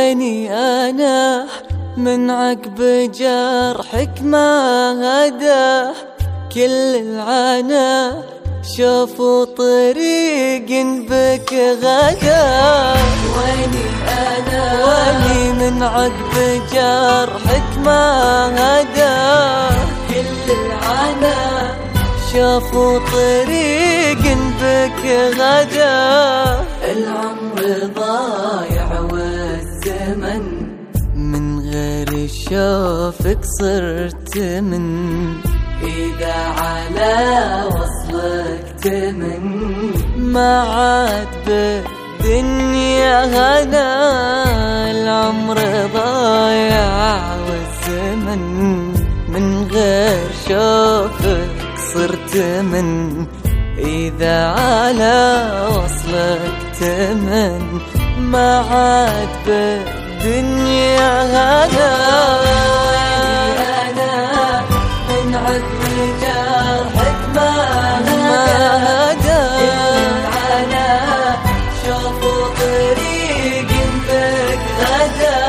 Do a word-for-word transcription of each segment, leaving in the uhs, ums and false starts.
ويني أنا من عقب جرحك ما هدى كل العنا شافوا طريق بك غدا. ويني أنا ويني من عقب جرحك ما هدى كل العنا شافوا طريق بك غدا. العمر ضايع والزمن من غير شوفك صرت من إذا على وصلك تمن ما عاد بالدنيا هنا. العمر ضايع والزمن من غير شوفك صرت من إذا على وصلك تمن ما عاد بالدنيا هنا. أنا من عقب جرحك ما هدى العنا شوفوا طريق بك غدا.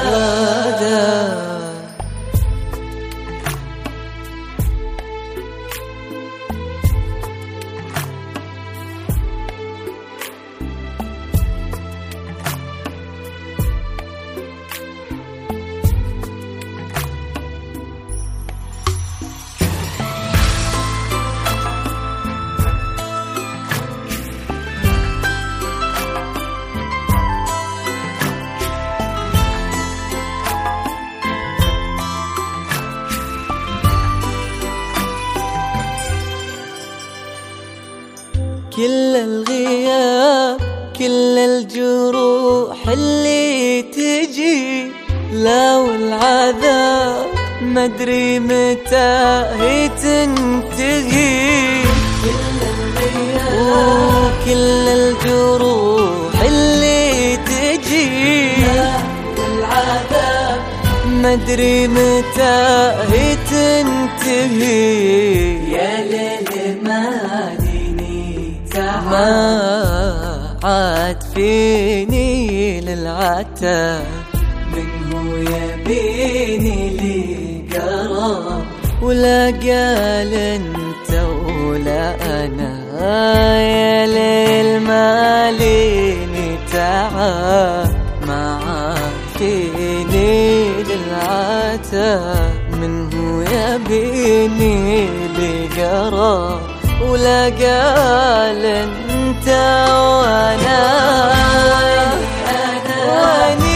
كل الغياب كل الجروح اللي تجي لو العذاب مدري متى هي تنتهي. كل الغياب كل الجروح اللي تجي لو العذاب مدري متى هي تنتهي. يا ليل مالي ما عاد فيني للعتاب من هو يبيني لي قرب ولا قال انت ولا انا. يا ليل ماليني تعب ما عاد فيني للعتاب من هو يبيني لي قرب ولا قال انت وانا. ويني